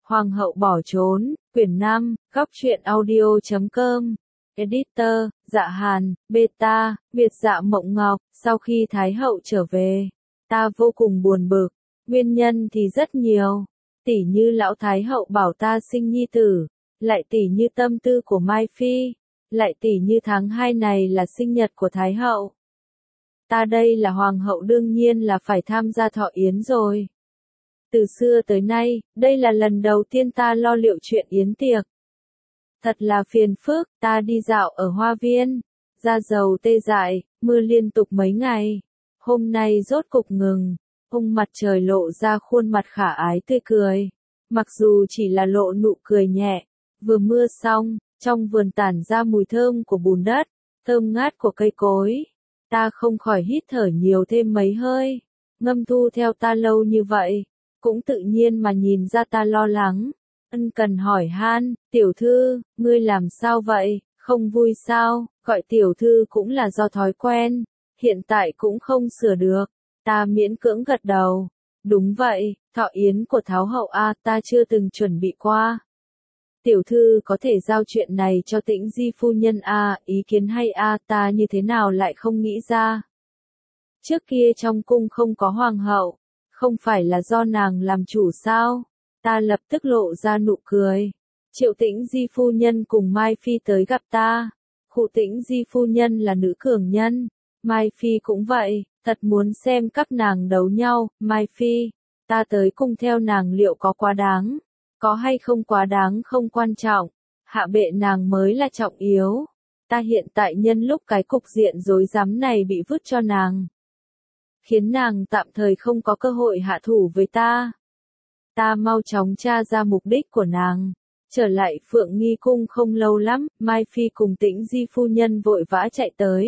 Hoàng hậu bỏ trốn, quyển 5, góc truyện audio.com. Editor, Dạ Hàn, Beta, Việt Dạ Mộng Ngọc. Sau khi Thái hậu trở về, ta vô cùng buồn bực. Nguyên nhân thì rất nhiều. Tỉ như lão Thái hậu bảo ta sinh nhi tử, lại tỉ như tâm tư của Mai Phi, lại tỉ như tháng 2 này là sinh nhật của Thái hậu. Ta đây là hoàng hậu đương nhiên là phải tham gia thọ yến rồi. Từ xưa tới nay, đây là lần đầu tiên ta lo liệu chuyện yến tiệc. Thật là phiền phức, ta đi dạo ở hoa viên, da dầu tê dại, mưa liên tục mấy ngày. Hôm nay rốt cục ngừng, mặt trời lộ ra khuôn mặt khả ái tươi cười. Mặc dù chỉ là lộ nụ cười nhẹ, vừa mưa xong, trong vườn tản ra mùi thơm của bùn đất, thơm ngát của cây cối. Ta không khỏi hít thở nhiều thêm mấy hơi. Ngâm Thu theo ta lâu như vậy, cũng tự nhiên mà nhìn ra ta lo lắng. Ân cần hỏi han, tiểu thư, ngươi làm sao vậy, không vui sao? Gọi tiểu thư cũng là do thói quen, hiện tại cũng không sửa được. Ta miễn cưỡng gật đầu. Đúng vậy, thọ yến của Thái hậu ta chưa từng chuẩn bị qua. Tiểu thư có thể giao chuyện này cho Tĩnh Di phu nhân ý kiến hay ta như thế nào lại không nghĩ ra. Trước kia trong cung không có hoàng hậu, không phải là do nàng làm chủ sao? Ta lập tức lộ ra nụ cười. Triệu Tĩnh Di phu nhân cùng Mai Phi tới gặp ta. Khụ Tĩnh Di phu nhân là nữ cường nhân, Mai Phi cũng vậy, thật muốn xem các nàng đấu nhau. Mai Phi, ta tới cung theo nàng liệu có quá đáng? Có hay không quá đáng không quan trọng, hạ bệ nàng mới là trọng yếu. Ta hiện tại nhân lúc cái cục diện rối rắm này bị vứt cho nàng, khiến nàng tạm thời không có cơ hội hạ thủ với ta. Ta mau chóng tra ra mục đích của nàng. Trở lại Phượng Nghi cung không lâu lắm, Mai Phi cùng Tĩnh Di phu nhân vội vã chạy tới.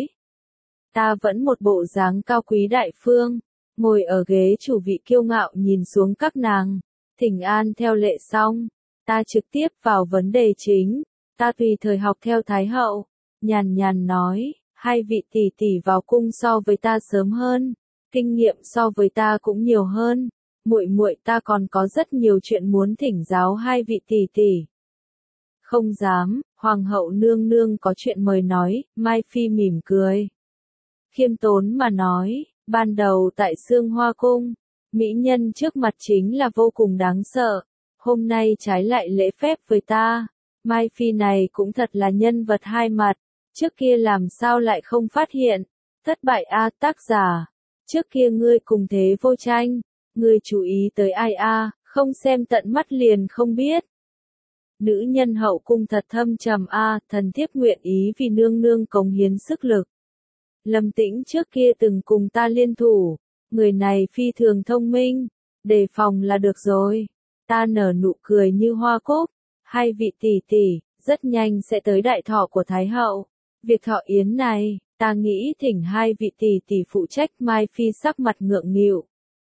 Ta vẫn một bộ dáng cao quý đại phương, ngồi ở ghế chủ vị kiêu ngạo nhìn xuống các nàng. Thỉnh an theo lệ xong, ta trực tiếp vào vấn đề chính. Ta tùy thời học theo Thái hậu, nhàn nhàn nói, hai vị tỷ tỷ vào cung so với ta sớm hơn, kinh nghiệm so với ta cũng nhiều hơn. Muội muội ta còn có rất nhiều chuyện muốn thỉnh giáo hai vị tỷ tỷ. Không dám, hoàng hậu nương nương có chuyện mời nói. Mai Phi mỉm cười, khiêm tốn mà nói, ban đầu tại Sương Hoa cung, mỹ nhân trước mặt chính là vô cùng đáng sợ. Hôm nay trái lại lễ phép với ta. Mai Phi này cũng thật là nhân vật hai mặt. Trước kia làm sao lại không phát hiện? Thất bại tác giả. Trước kia ngươi cùng thế vô tranh, ngươi chú ý tới ai không xem tận mắt liền không biết. Nữ nhân hậu cung thật thâm trầm thần thiếp nguyện ý vì nương nương cống hiến sức lực. Lâm Tĩnh trước kia từng cùng ta liên thủ, người này phi thường thông minh, đề phòng là được rồi. Ta nở nụ cười như hoa cúc, hai vị tỷ tỷ, rất nhanh sẽ tới đại thọ của Thái hậu. Việc thọ yến này, ta nghĩ thỉnh hai vị tỷ tỷ phụ trách. Mai Phi sắc mặt ngượng nghịu,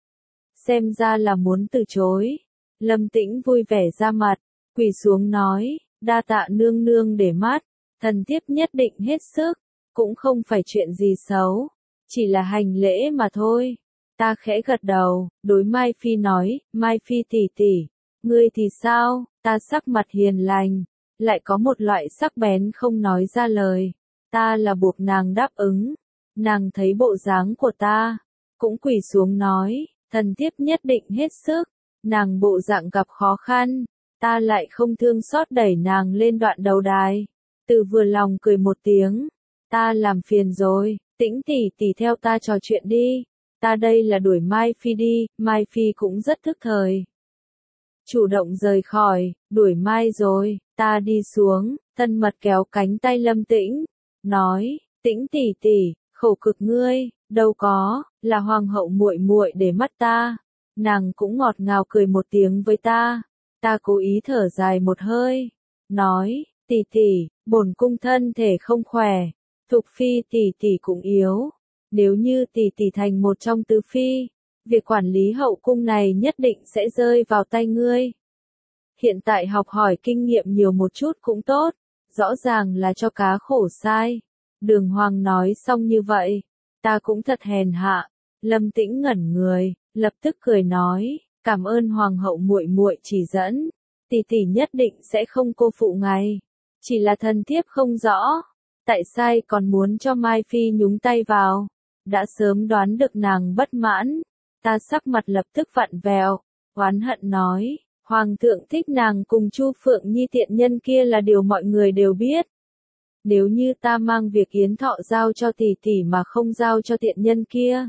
xem ra là muốn từ chối. Lâm Tĩnh vui vẻ ra mặt, quỳ xuống nói, đa tạ nương nương để mắt, thần thiếp nhất định hết sức, cũng không phải chuyện gì xấu, chỉ là hành lễ mà thôi. Ta khẽ gật đầu, đối Mai Phi nói, Mai Phi tỷ tỷ, ngươi thì sao? Ta sắc mặt hiền lành, lại có một loại sắc bén không nói ra lời. Ta là buộc nàng đáp ứng. Nàng thấy bộ dáng của ta, cũng quỳ xuống nói, thần thiếp nhất định hết sức. Nàng bộ dạng gặp khó khăn, ta lại không thương xót đẩy nàng lên đoạn đầu đài. Từ vừa lòng cười một tiếng, ta làm phiền rồi, Tĩnh tỷ tỷ theo ta trò chuyện đi. Ta đây là đuổi Mai Phi đi. Mai Phi cũng rất thức thời, chủ động rời khỏi. Đuổi Mai rồi, ta đi xuống, thân mật kéo cánh tay Lâm Tĩnh, nói, Tĩnh tỷ tỷ, khổ cực ngươi, đâu có, là hoàng hậu muội muội để mắt ta. Nàng cũng ngọt ngào cười một tiếng với ta. Ta cố ý thở dài một hơi, nói, tỷ tỷ, bổn cung thân thể không khỏe, Thục phi tỷ tỷ cũng yếu. Nếu như tỷ tỷ thành một trong tứ phi, việc quản lý hậu cung này nhất định sẽ rơi vào tay ngươi. Hiện tại học hỏi kinh nghiệm nhiều một chút cũng tốt, rõ ràng là cho cá khổ sai. Đường Hoàng nói xong như vậy, ta cũng thật hèn hạ. Lâm Tĩnh ngẩn người, lập tức cười nói, cảm ơn hoàng hậu muội muội chỉ dẫn, tỷ tỷ nhất định sẽ không cô phụ ngài. Chỉ là thần thiếp không rõ, tại sao còn muốn cho Mai Phi nhúng tay vào. Đã sớm đoán được nàng bất mãn, ta sắc mặt lập tức vặn vẹo, oán hận nói, Hoàng thượng thích nàng cùng Chu Phượng Nhi tiện nhân kia là điều mọi người đều biết. Nếu như ta mang việc Yến Thọ giao cho tỷ tỷ mà không giao cho tiện nhân kia,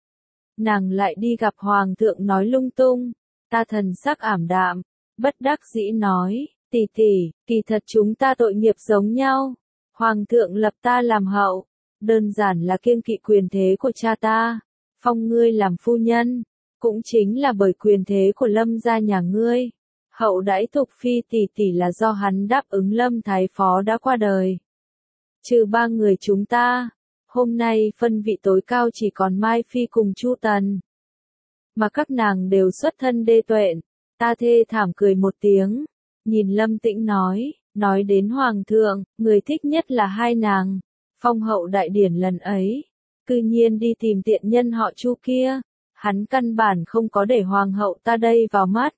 nàng lại đi gặp Hoàng thượng nói lung tung, ta thần sắc ảm đạm, bất đắc dĩ nói, tỷ tỷ, kỳ thật chúng ta tội nghiệp giống nhau. Hoàng thượng lập ta làm hậu, đơn giản là kiêng kỵ quyền thế của cha ta, phong ngươi làm phu nhân, cũng chính là bởi quyền thế của Lâm gia nhà ngươi. Hậu đãi Thục Phi tỷ tỷ là do hắn đáp ứng Lâm Thái Phó đã qua đời. Trừ ba người chúng ta, hôm nay phân vị tối cao chỉ còn Mai Phi cùng Chu Tần. Mà các nàng đều xuất thân đê tuện, ta thê thảm cười một tiếng, nhìn Lâm Tĩnh nói đến Hoàng thượng, người thích nhất là hai nàng. Phong hậu đại điển lần ấy, cư nhiên đi tìm tiện nhân họ Chu kia, hắn căn bản không có để Hoàng hậu ta đây vào mắt.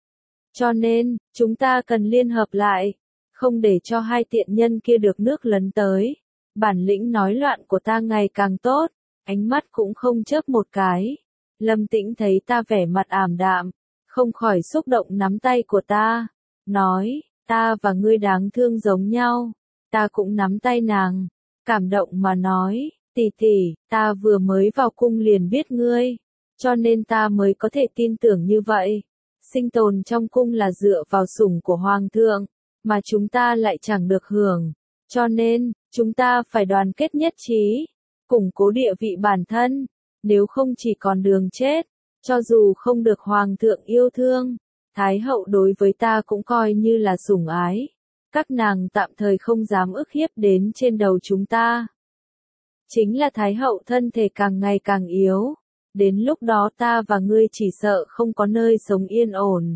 Cho nên, chúng ta cần liên hợp lại, không để cho hai tiện nhân kia được nước lấn tới. Bản lĩnh nói loạn của ta ngày càng tốt, ánh mắt cũng không chớp một cái. Lâm Tĩnh thấy ta vẻ mặt ảm đạm, không khỏi xúc động nắm tay của ta, nói, ta và ngươi đáng thương giống nhau. Ta cũng nắm tay nàng, cảm động mà nói, tỷ tỷ, ta vừa mới vào cung liền biết ngươi, cho nên ta mới có thể tin tưởng như vậy. Sinh tồn trong cung là dựa vào sủng của Hoàng thượng, mà chúng ta lại chẳng được hưởng, cho nên, chúng ta phải đoàn kết nhất trí, củng cố địa vị bản thân, nếu không chỉ còn đường chết, cho dù không được Hoàng thượng yêu thương, Thái hậu đối với ta cũng coi như là sủng ái, các nàng tạm thời không dám ức hiếp đến trên đầu chúng ta. Chính là Thái hậu thân thể càng ngày càng yếu, đến lúc đó ta và ngươi chỉ sợ không có nơi sống yên ổn.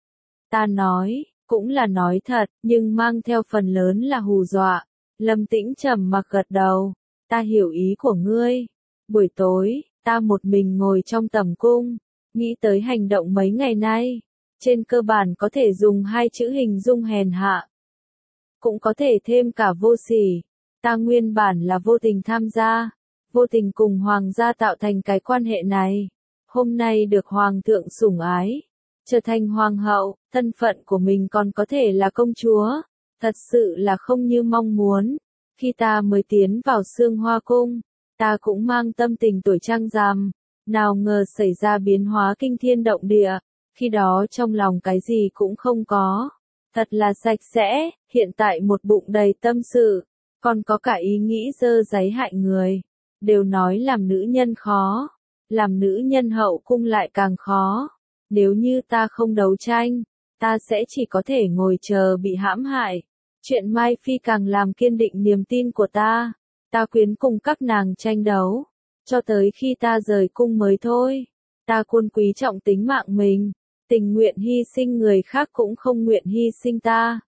Ta nói, cũng là nói thật, nhưng mang theo phần lớn là hù dọa. Lâm Tĩnh trầm mặc gật đầu, ta hiểu ý của ngươi. Buổi tối, ta một mình ngồi trong tầm cung, nghĩ tới hành động mấy ngày nay, trên cơ bản có thể dùng hai chữ hình dung hèn hạ, cũng có thể thêm cả vô sỉ. Ta nguyên bản là vô tình tham gia, vô tình cùng Hoàng gia tạo thành cái quan hệ này. Hôm nay được Hoàng thượng sủng ái, trở thành Hoàng hậu, thân phận của mình còn có thể là công chúa. Thật sự là không như mong muốn. Khi ta mới tiến vào Sương Hoa Cung, ta cũng mang tâm tình tuổi trăng rằm, nào ngờ xảy ra biến hóa kinh thiên động địa, khi đó trong lòng cái gì cũng không có. Thật là sạch sẽ, hiện tại một bụng đầy tâm sự, còn có cả ý nghĩ dơ dáy hại người. Đều nói làm nữ nhân khó, làm nữ nhân hậu cung lại càng khó. Nếu như ta không đấu tranh, ta sẽ chỉ có thể ngồi chờ bị hãm hại. Chuyện Mai Phi càng làm kiên định niềm tin của ta. Ta quyến cùng các nàng tranh đấu, cho tới khi ta rời cung mới thôi. Ta luôn quý trọng tính mạng mình, tình nguyện hy sinh người khác cũng không nguyện hy sinh ta.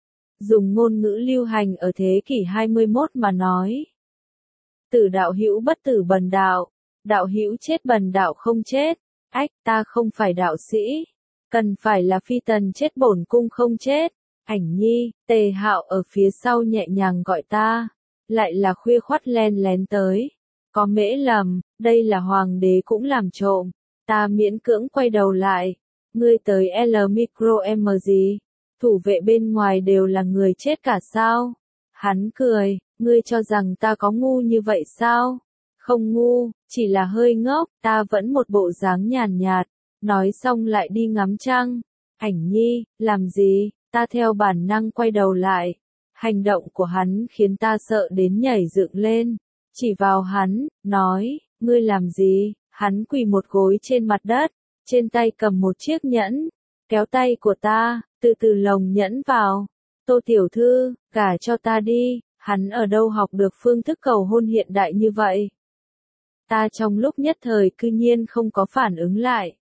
Dùng ngôn ngữ lưu hành ở thế kỷ 21 mà nói. Tử đạo hữu bất tử bần đạo, đạo hữu chết bần đạo không chết. Ách, ta không phải đạo sĩ, cần phải là phi tần chết bổn cung không chết. Ảnh Nhi, Tề Hạo ở phía sau nhẹ nhàng gọi ta, lại là khuya khoắt len lén tới. Có mễ lầm, đây là hoàng đế cũng làm trộm. Ta miễn cưỡng quay đầu lại, ngươi tới L micro M gì? Thủ vệ bên ngoài đều là người chết cả sao? Hắn cười, ngươi cho rằng ta có ngu như vậy sao? Không ngu, chỉ là hơi ngốc, ta vẫn một bộ dáng nhàn nhạt, nói xong lại đi ngắm trăng. Ảnh Nhi, làm gì? Ta theo bản năng quay đầu lại. Hành động của hắn khiến ta sợ đến nhảy dựng lên. Chỉ vào hắn, nói, ngươi làm gì? Hắn quỳ một gối trên mặt đất, trên tay cầm một chiếc nhẫn, kéo tay của ta, từ từ lồng nhẫn vào. Tô tiểu thư, gả cho ta đi. Hắn ở đâu học được phương thức cầu hôn hiện đại như vậy? Ta trong lúc nhất thời cư nhiên không có phản ứng lại.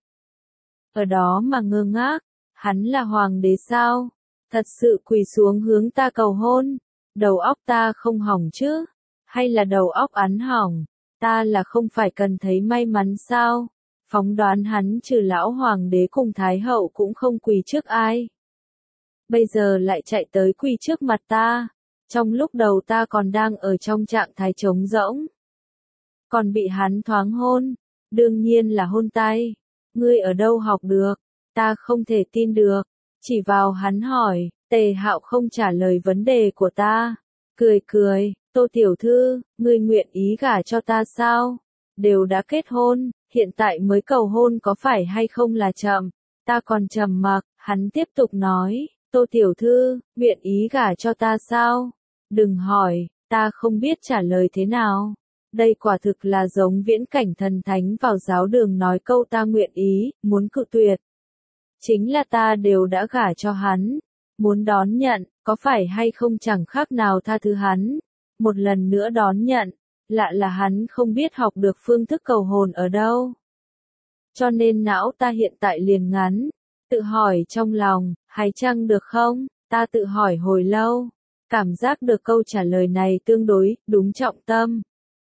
Ở đó mà ngơ ngác, hắn là hoàng đế sao? Thật sự quỳ xuống hướng ta cầu hôn, đầu óc ta không hỏng chứ? Hay là đầu óc hắn hỏng? Ta là không phải cần thấy may mắn sao? Phóng đoán hắn trừ lão hoàng đế cùng thái hậu cũng không quỳ trước ai. bây giờ lại chạy tới quỳ trước mặt ta. Trong lúc đầu ta còn đang ở trong trạng thái trống rỗng. Còn bị hắn thoáng hôn, đương nhiên là hôn tay. Ngươi ở đâu học được? Ta không thể tin được. Chỉ vào hắn hỏi, Tề Hạo không trả lời vấn đề của ta. Cười cười, Tô tiểu thư, ngươi nguyện ý gả cho ta sao? Đều đã kết hôn, hiện tại mới cầu hôn có phải hay không là chậm? Ta còn trầm mặc, hắn tiếp tục nói, Tô tiểu thư, nguyện ý gả cho ta sao? Đừng hỏi, ta không biết trả lời thế nào. Đây quả thực là giống viễn cảnh thần thánh vào giáo đường nói câu ta nguyện ý, muốn cự tuyệt. Chính là ta đều đã gả cho hắn. Muốn đón nhận, có phải hay không chẳng khác nào tha thứ hắn. Một lần nữa đón nhận, lạ là hắn không biết học được phương thức cầu hồn ở đâu. Cho nên não ta hiện tại liền ngắn, tự hỏi trong lòng, hay chăng được không? Ta tự hỏi hồi lâu, cảm giác được câu trả lời này tương đối, đúng trọng tâm.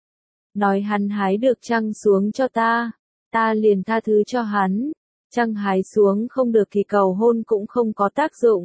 Nói hắn hái được trăng xuống cho ta liền tha thứ cho hắn. Trăng hái xuống không được thì cầu hôn cũng không có tác dụng.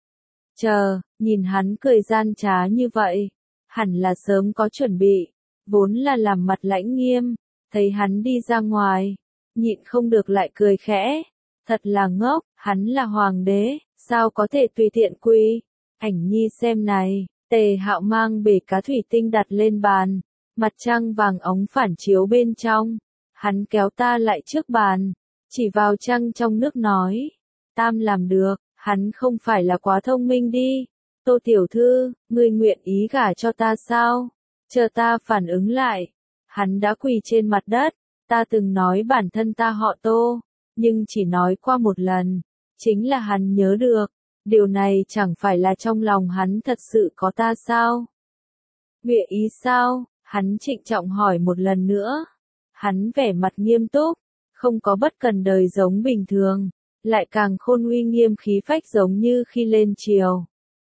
Chờ, nhìn hắn cười gian trá như vậy, hẳn là sớm có chuẩn bị, vốn là làm mặt lãnh nghiêm, thấy hắn đi ra ngoài, nhịn không được lại cười khẽ, thật là ngốc, hắn là hoàng đế, sao có thể tùy tiện quy. Ảnh nhi xem này, Tề Hạo mang bể cá thủy tinh đặt lên bàn, mặt trăng vàng óng phản chiếu bên trong, hắn kéo ta lại trước bàn, chỉ vào trăng trong nước nói, Tam làm được. Hắn không phải là quá thông minh đi. Tô tiểu thư, ngươi nguyện ý gả cho ta sao? Chờ ta phản ứng lại. Hắn đã quỳ trên mặt đất. Ta từng nói bản thân ta họ Tô, nhưng chỉ nói qua một lần. Chính là hắn nhớ được. Điều này chẳng phải là trong lòng hắn thật sự có ta sao? Nguyện ý sao? Hắn trịnh trọng hỏi một lần nữa. Hắn vẻ mặt nghiêm túc, không có bất cần đời giống bình thường. Lại càng khôn uy nghiêm khí phách giống như khi lên triều.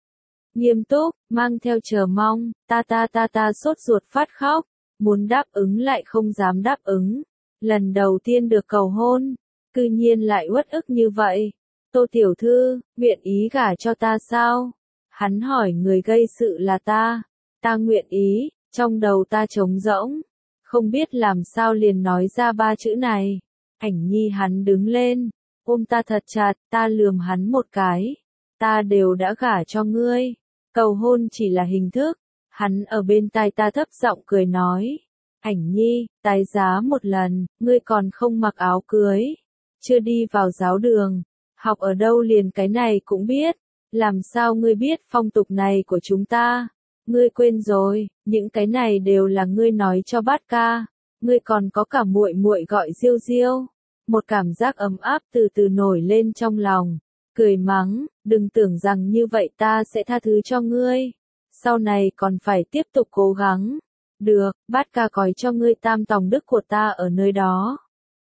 Nghiêm túc, mang theo chờ mong, ta sốt ruột phát khóc, muốn đáp ứng lại không dám đáp ứng. Lần đầu tiên được cầu hôn, cư nhiên lại uất ức như vậy. Tô tiểu thư, nguyện ý gả cho ta sao? Hắn hỏi người gây sự là ta nguyện ý, trong đầu ta trống rỗng, không biết làm sao liền nói ra ba chữ này. Ảnh nhi hắn đứng lên. Ôm ta thật chặt, ta lườm hắn một cái. Ta đều đã gả cho ngươi. Cầu hôn chỉ là hình thức. Hắn ở bên tai ta thấp giọng cười nói. Ảnh nhi, tái giá một lần, ngươi còn không mặc áo cưới. Chưa đi vào giáo đường. Học ở đâu liền cái này cũng biết. Làm sao ngươi biết phong tục này của chúng ta? Ngươi quên rồi, những cái này đều là ngươi nói cho bát ca. Ngươi còn có cả muội muội gọi Diêu Diêu. Một cảm giác ấm áp từ từ nổi lên trong lòng, cười mắng, đừng tưởng rằng như vậy ta sẽ tha thứ cho ngươi, sau này còn phải tiếp tục cố gắng. Được, bát ca cói cho ngươi tam tòng đức của ta ở nơi đó.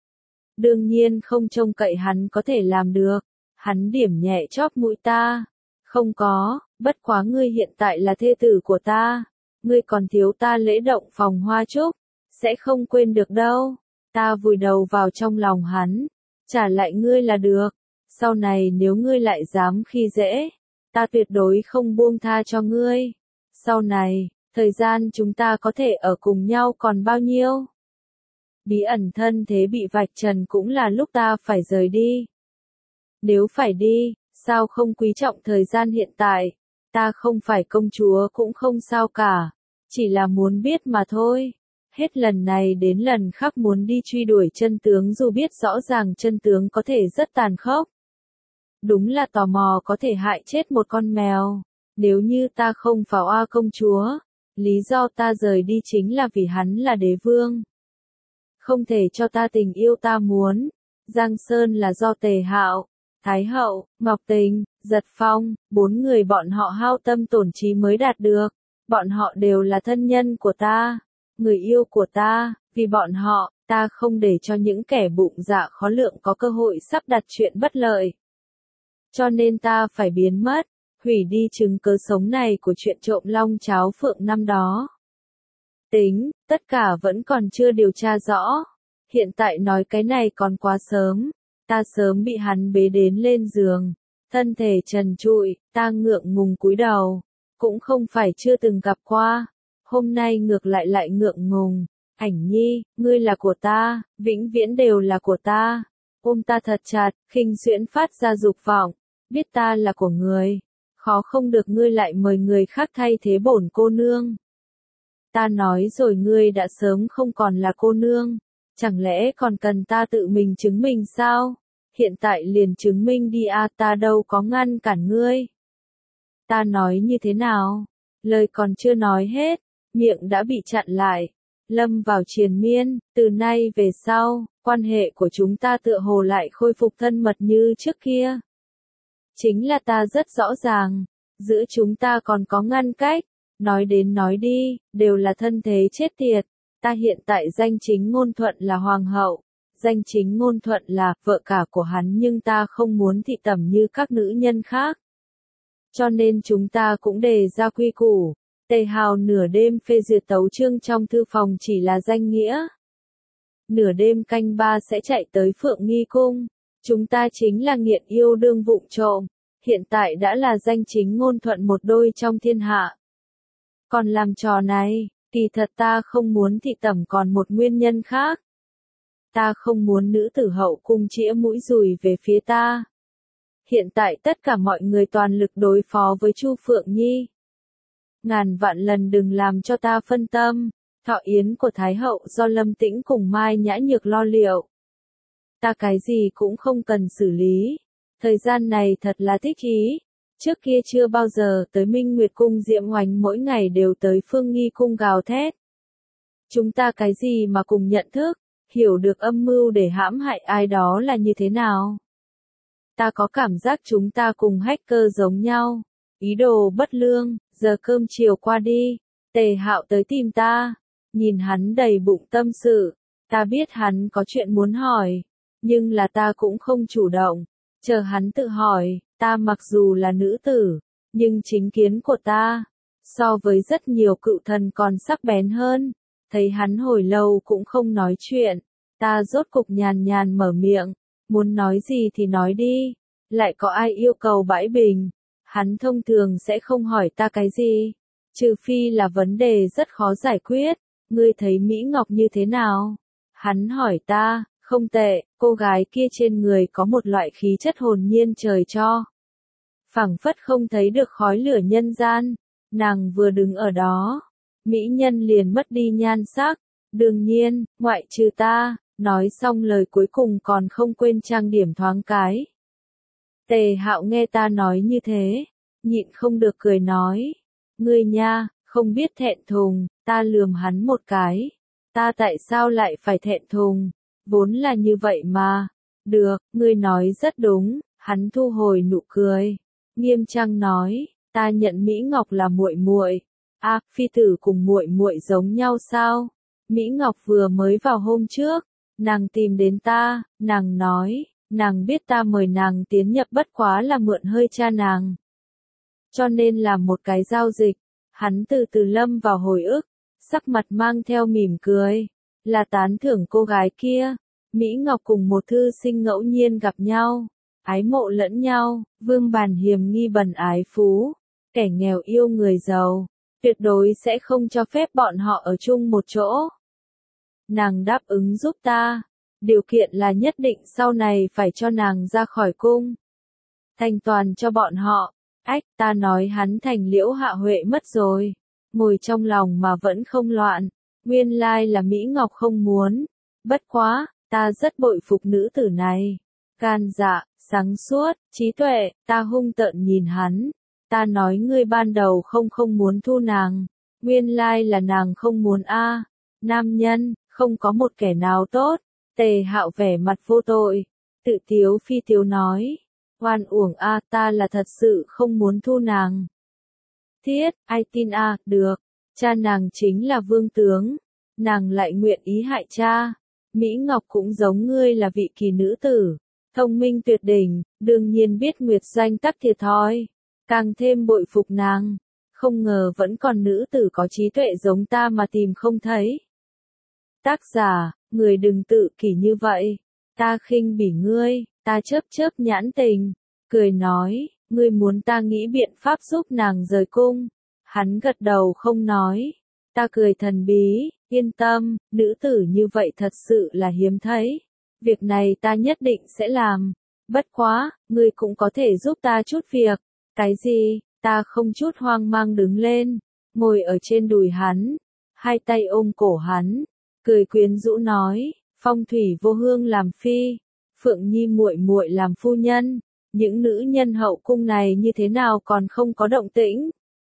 Đương nhiên không trông cậy hắn có thể làm được, hắn điểm nhẹ chóp mũi ta. Không có, bất quá ngươi hiện tại là thê tử của ta, ngươi còn thiếu ta lễ động phòng hoa trúc, sẽ không quên được đâu. Ta vùi đầu vào trong lòng hắn, trả lại ngươi là được, sau này nếu ngươi lại dám khi dễ, ta tuyệt đối không buông tha cho ngươi. Sau này, thời gian chúng ta có thể ở cùng nhau còn bao nhiêu? Bí ẩn thân thế bị vạch trần cũng là lúc ta phải rời đi. Nếu phải đi, sao không quý trọng thời gian hiện tại? Ta không phải công chúa cũng không sao cả, chỉ là muốn biết mà thôi. Hết lần này đến lần khác muốn đi truy đuổi chân tướng dù biết rõ ràng chân tướng có thể rất tàn khốc. Đúng là tò mò có thể hại chết một con mèo. Nếu như ta không phải oa công chúa, lý do ta rời đi chính là vì hắn là đế vương. Không thể cho ta tình yêu ta muốn. Giang Sơn là do Tề Hạo, Thái Hậu, Ngọc Tình, Giật Phong, 4 người bọn họ hao tâm tổn trí mới đạt được. Bọn họ đều là thân nhân của ta, người yêu của ta, vì bọn họ, ta không để cho những kẻ bụng dạ khó lượng có cơ hội sắp đặt chuyện bất lợi. Cho nên ta phải biến mất, hủy đi chứng cớ sống này của chuyện trộm long cháo phượng năm đó. Tính, tất cả vẫn còn chưa điều tra rõ. Hiện tại nói cái này còn quá sớm. Ta sớm bị hắn bế đến lên giường. Thân thể trần trụi, ta ngượng ngùng cúi đầu. Cũng không phải chưa từng gặp qua. Hôm nay ngược lại ngượng ngùng. Ảnh Nhi, ngươi là của ta, vĩnh viễn đều là của ta. Ôm ta thật chặt, khinh xuyễn phát ra dục vọng. Biết ta là của người. Khó không được ngươi lại mời người khác thay thế bổn cô nương. Ta nói rồi ngươi đã sớm không còn là cô nương. Chẳng lẽ còn cần ta tự mình chứng minh sao? Hiện tại liền chứng minh đi a, ta đâu có ngăn cản ngươi. Ta nói như thế nào? Lời còn chưa nói hết, miệng đã bị chặn lại. Lâm vào triền miên, từ nay về sau, quan hệ của chúng ta tựa hồ lại khôi phục thân mật như trước kia. Chính là ta rất rõ ràng, giữa chúng ta còn có ngăn cách, nói đến nói đi, đều là thân thế chết tiệt. Ta hiện tại danh chính ngôn thuận là hoàng hậu, danh chính ngôn thuận là vợ cả của hắn, nhưng ta không muốn thị tẩm như các nữ nhân khác. Cho nên chúng ta cũng đề ra quy củ. Tề Hào nửa đêm phê duyệt tấu chương trong thư phòng chỉ là danh nghĩa. Nửa đêm canh 3 sẽ chạy tới Phượng Nghi Cung. Chúng ta chính là nghiện yêu đương vụng trộm. Hiện tại đã là danh chính ngôn thuận một đôi trong thiên hạ. Còn làm trò này, kỳ thật ta không muốn thị tẩm còn một nguyên nhân khác. Ta không muốn nữ tử hậu cung chĩa mũi dùi về phía ta. Hiện tại tất cả mọi người toàn lực đối phó với Chu Phượng Nhi. Ngàn vạn lần đừng làm cho ta phân tâm. Thọ yến của Thái hậu do Lâm Tĩnh cùng Mai Nhã Nhược lo liệu. Ta cái gì cũng không cần xử lý. Thời gian này thật là thích ý. Trước kia chưa bao giờ tới Minh Nguyệt Cung Diệm Oánh mỗi ngày đều tới Phương Nghi Cung gào thét. Chúng ta cái gì mà cùng nhận thức, hiểu được âm mưu để hãm hại ai đó là như thế nào. Ta có cảm giác chúng ta cùng hacker giống nhau. Ý đồ bất lương, giờ cơm chiều qua đi. Tề Hạo tới tìm ta. Nhìn hắn đầy bụng tâm sự. Ta biết hắn có chuyện muốn hỏi. Nhưng là ta cũng không chủ động. Chờ hắn tự hỏi. Ta mặc dù là nữ tử. Nhưng chính kiến của ta. So với rất nhiều cựu thần còn sắc bén hơn. Thấy hắn hồi lâu cũng không nói chuyện. Ta rốt cục nhàn nhàn mở miệng. Muốn nói gì thì nói đi. Lại có ai yêu cầu bãi bình. Hắn thông thường sẽ không hỏi ta cái gì. Trừ phi là vấn đề rất khó giải quyết. Ngươi thấy Mỹ Ngọc như thế nào? Hắn hỏi ta, không tệ, cô gái kia trên người có một loại khí chất hồn nhiên trời cho. Phảng phất không thấy được khói lửa nhân gian. Nàng vừa đứng ở đó. Mỹ nhân liền mất đi nhan sắc. Đương nhiên, ngoại trừ ta, nói xong lời cuối cùng còn không quên trang điểm thoáng cái. Tề Hạo nghe ta nói như thế, nhịn không được cười nói. Ngươi nha, không biết thẹn thùng, ta lườm hắn một cái. Ta tại sao lại phải thẹn thùng? Vốn là như vậy mà. Được, ngươi nói rất đúng, hắn thu hồi nụ cười. Nghiêm trang nói, ta nhận Mỹ Ngọc là muội muội. À, phi tử cùng muội muội giống nhau sao? Mỹ Ngọc vừa mới vào hôm trước, nàng tìm đến ta, nàng nói, nàng biết ta mời nàng tiến nhập bất quá là mượn hơi cha nàng. Cho nên làm một cái giao dịch, hắn từ từ lâm vào hồi ức, sắc mặt mang theo mỉm cười, là tán thưởng cô gái kia. Mỹ Ngọc cùng một thư sinh ngẫu nhiên gặp nhau, ái mộ lẫn nhau, vương bàn hiềm nghi bần ái phú, kẻ nghèo yêu người giàu, tuyệt đối sẽ không cho phép bọn họ ở chung một chỗ. Nàng đáp ứng giúp ta, điều kiện là nhất định sau này phải cho nàng ra khỏi cung. Thành toàn cho bọn họ. Ách, ta nói hắn thành Liễu Hạ Huệ mất rồi. Ngồi trong lòng mà vẫn không loạn. Nguyên lai là Mỹ Ngọc không muốn. Bất quá, ta rất bội phục nữ tử này. Gan dạ, sáng suốt, trí tuệ, ta hung tợn nhìn hắn. Ta nói ngươi ban đầu không muốn thu nàng. Nguyên lai là nàng không muốn a. Nam nhân, không có một kẻ nào tốt. Tề Hạo vẻ mặt vô tội. Tự tiếu phi tiếu nói. Oan uổng a, ta là thật sự không muốn thu nàng. Thiết, ai tin a, được. Cha nàng chính là vương tướng. Nàng lại nguyện ý hại cha. Mỹ Ngọc cũng giống ngươi là vị kỳ nữ tử. Thông minh tuyệt đỉnh, đương nhiên biết nguyệt danh tắc thiệt thòi. Càng thêm bội phục nàng. Không ngờ vẫn còn nữ tử có trí tuệ giống ta mà tìm không thấy. Tác giả, người đừng tự kỷ như vậy. Ta khinh bỉ ngươi, ta chớp nhãn tình. cười nói, ngươi muốn ta nghĩ biện pháp giúp nàng rời cung. Hắn gật đầu không nói. Ta cười thần bí, yên tâm, nữ tử như vậy thật sự là hiếm thấy. Việc này ta nhất định sẽ làm. Bất quá, ngươi cũng có thể giúp ta chút việc. Cái gì? Ta không chút hoang mang đứng lên, ngồi ở trên đùi hắn, hai tay ôm cổ hắn, cười quyến rũ nói, phong thủy vô hương làm phi, Phượng Nhi muội muội làm phu nhân, những nữ nhân hậu cung này như thế nào còn không có động tĩnh?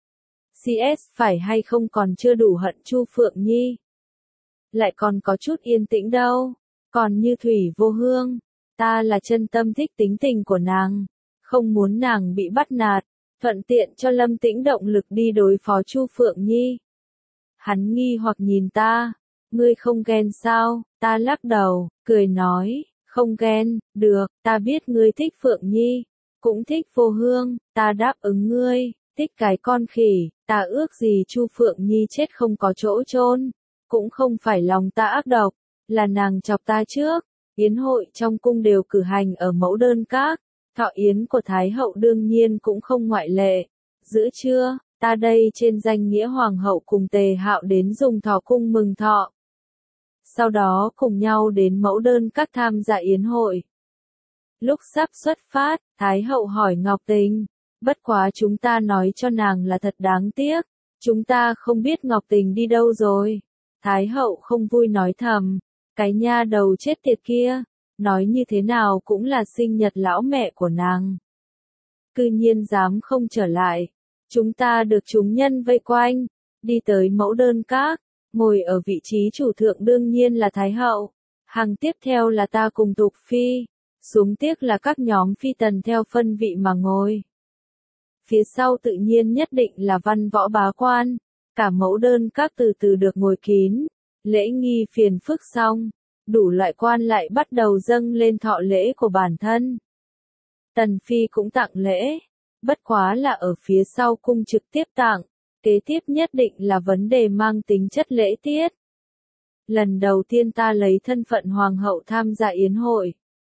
CS phải hay không còn chưa đủ hận Chu Phượng Nhi? Lại còn có chút yên tĩnh đâu, còn như thủy vô hương, ta là chân tâm thích tính tình của nàng, không muốn nàng bị bắt nạt, thuận tiện cho Lâm Tĩnh động lực đi đối phó Chu Phượng Nhi. Hắn nghi hoặc nhìn ta, ngươi không ghen sao? Ta lắc đầu, cười nói, không ghen, được, ta biết ngươi thích Phượng Nhi, cũng thích vô hương, ta đáp ứng ngươi, thích cái con khỉ, ta ước gì Chu Phượng Nhi chết không có chỗ chôn, cũng không phải lòng ta ác độc, là nàng chọc ta trước. Yến hội trong cung đều cử hành ở Mẫu Đơn Các, thọ yến của Thái hậu đương nhiên cũng không ngoại lệ. Giữa trưa, ta đây trên danh nghĩa hoàng hậu cùng Tề Hạo đến dùng thọ cung mừng thọ. Sau đó cùng nhau đến Mẫu Đơn Các tham gia yến hội. Lúc sắp xuất phát, Thái hậu hỏi Ngọc Tình, bất quá chúng ta nói cho nàng là thật đáng tiếc, chúng ta không biết Ngọc Tình đi đâu rồi. Thái hậu không vui nói thầm, cái nha đầu chết tiệt kia, nói như thế nào cũng là sinh nhật lão mẹ của nàng. Cư nhiên dám không trở lại. Chúng ta được chúng nhân vây quanh, đi tới Mẫu Đơn Các, ngồi ở vị trí chủ thượng đương nhiên là Thái hậu. Hàng tiếp theo là ta cùng Tục Phi, xuống tiếc là các nhóm phi tần theo phân vị mà ngồi. Phía sau tự nhiên nhất định là văn võ bá quan, cả Mẫu Đơn Các từ từ được ngồi kín, lễ nghi phiền phức xong, đủ loại quan lại bắt đầu dâng lên thọ lễ của bản thân. Tần Phi cũng tặng lễ, bất quá là ở phía sau cung trực tiếp tặng, kế tiếp nhất định là vấn đề mang tính chất lễ tiết. Lần đầu tiên ta lấy thân phận hoàng hậu tham gia yến hội.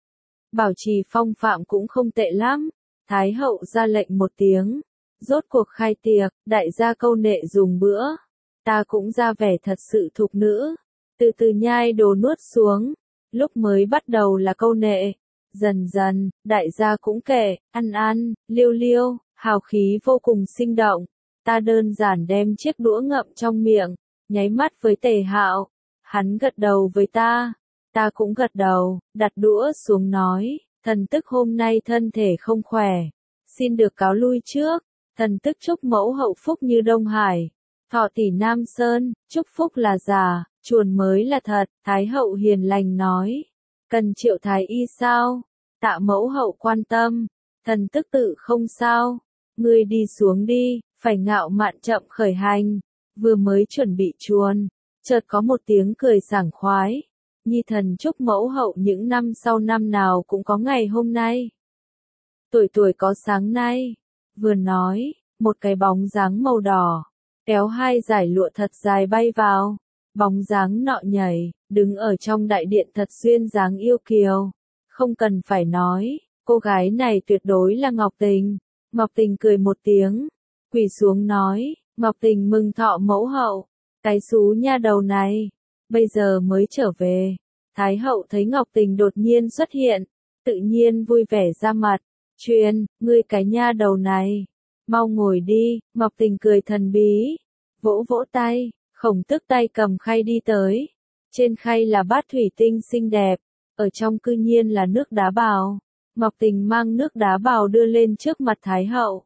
Bảo trì phong phạm cũng không tệ lắm, Thái hậu ra lệnh một tiếng, rốt cuộc khai tiệc, đại gia câu nệ dùng bữa. Ta cũng ra vẻ thật sự thục nữ, từ từ nhai đồ nuốt xuống, lúc mới bắt đầu là câu nệ. Dần dần, đại gia cũng kể, ăn, liêu liêu, hào khí vô cùng sinh động. Ta đơn giản đem chiếc đũa ngậm trong miệng, nháy mắt với Tề Hạo. Hắn gật đầu với ta cũng gật đầu, đặt đũa xuống nói, thần tức hôm nay thân thể không khỏe, xin được cáo lui trước, thần tức chúc mẫu hậu phúc như Đông Hải, thọ tỷ Nam Sơn, chúc phúc là giả, chuồn mới là thật. Thái hậu hiền lành nói, cần triệu thái y sao? Tạ mẫu hậu quan tâm, thần tức tự không sao, ngươi đi xuống đi, phải ngạo mạn chậm khởi hành. Vừa mới chuẩn bị chuồn, chợt có một tiếng cười sảng khoái, nhi thần chúc mẫu hậu những năm sau năm nào cũng có ngày hôm nay. Tuổi tuổi có sáng nay, vừa nói, một cái bóng dáng màu đỏ, kéo hai dải lụa thật dài bay vào, bóng dáng nọ nhảy, đứng ở trong đại điện thật duyên dáng yêu kiều. Không cần phải nói, cô gái này tuyệt đối là Ngọc Tình. Ngọc Tình cười một tiếng, quỳ xuống nói, Ngọc Tình mừng thọ mẫu hậu, cái xú nha đầu này, bây giờ mới trở về. Thái hậu thấy Ngọc Tình đột nhiên xuất hiện, tự nhiên vui vẻ ra mặt, truyền, ngươi cái nha đầu này, mau ngồi đi. Ngọc Tình cười thần bí, vỗ vỗ tay, Khổng Tước tay cầm khay đi tới, trên khay là bát thủy tinh xinh đẹp, ở trong cư nhiên là nước đá bào. Ngọc Tình mang nước đá bào đưa lên trước mặt Thái hậu,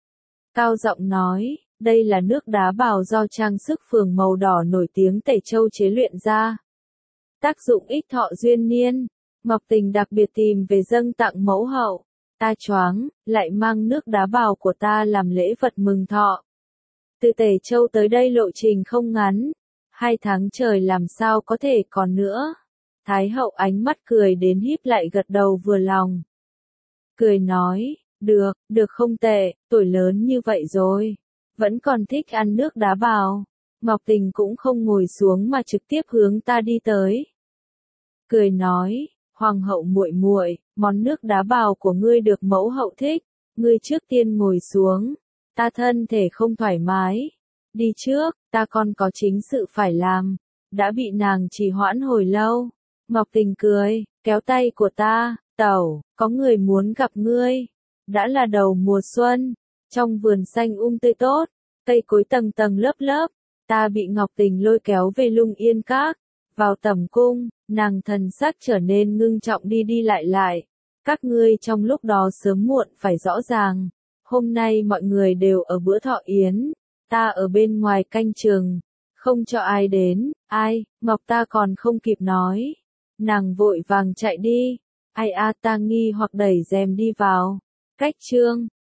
cao giọng nói, đây là nước đá bào do trang sức phường màu đỏ nổi tiếng Tẩy Châu chế luyện ra, tác dụng ích thọ duyên niên. Ngọc Tình đặc biệt tìm về dâng tặng mẫu hậu, ta choáng, lại mang nước đá bào của ta làm lễ vật mừng thọ. Từ Tề Châu tới đây lộ trình không ngắn, 2 tháng trời làm sao có thể còn nữa. Thái hậu ánh mắt cười đến híp lại gật đầu vừa lòng. Cười nói, được không tệ, tuổi lớn như vậy rồi, vẫn còn thích ăn nước đá bào. Ngọc Tình cũng không ngồi xuống mà trực tiếp hướng ta đi tới. Cười nói, hoàng hậu muội muội, món nước đá bào của ngươi được mẫu hậu thích, ngươi trước tiên ngồi xuống, ta thân thể không thoải mái, đi trước, ta còn có chính sự phải làm, đã bị nàng trì hoãn hồi lâu. Ngọc Tình cười, kéo tay của ta, tẩu, có người muốn gặp ngươi, đã là đầu mùa xuân, trong vườn xanh tươi tốt, cây cối tầng tầng lớp lớp, ta bị Ngọc Tình lôi kéo về Lung Yên Các, vào tẩm cung, nàng thần sắc trở nên ngưng trọng đi đi lại lại, các ngươi trong lúc đó sớm muộn phải rõ ràng, hôm nay mọi người đều ở bữa thọ yến, ta ở bên ngoài canh chừng, không cho ai đến, ai, Ngọc ta còn không kịp nói, nàng vội vàng chạy đi, ai a ta nghi hoặc đẩy rèm đi vào, cách chương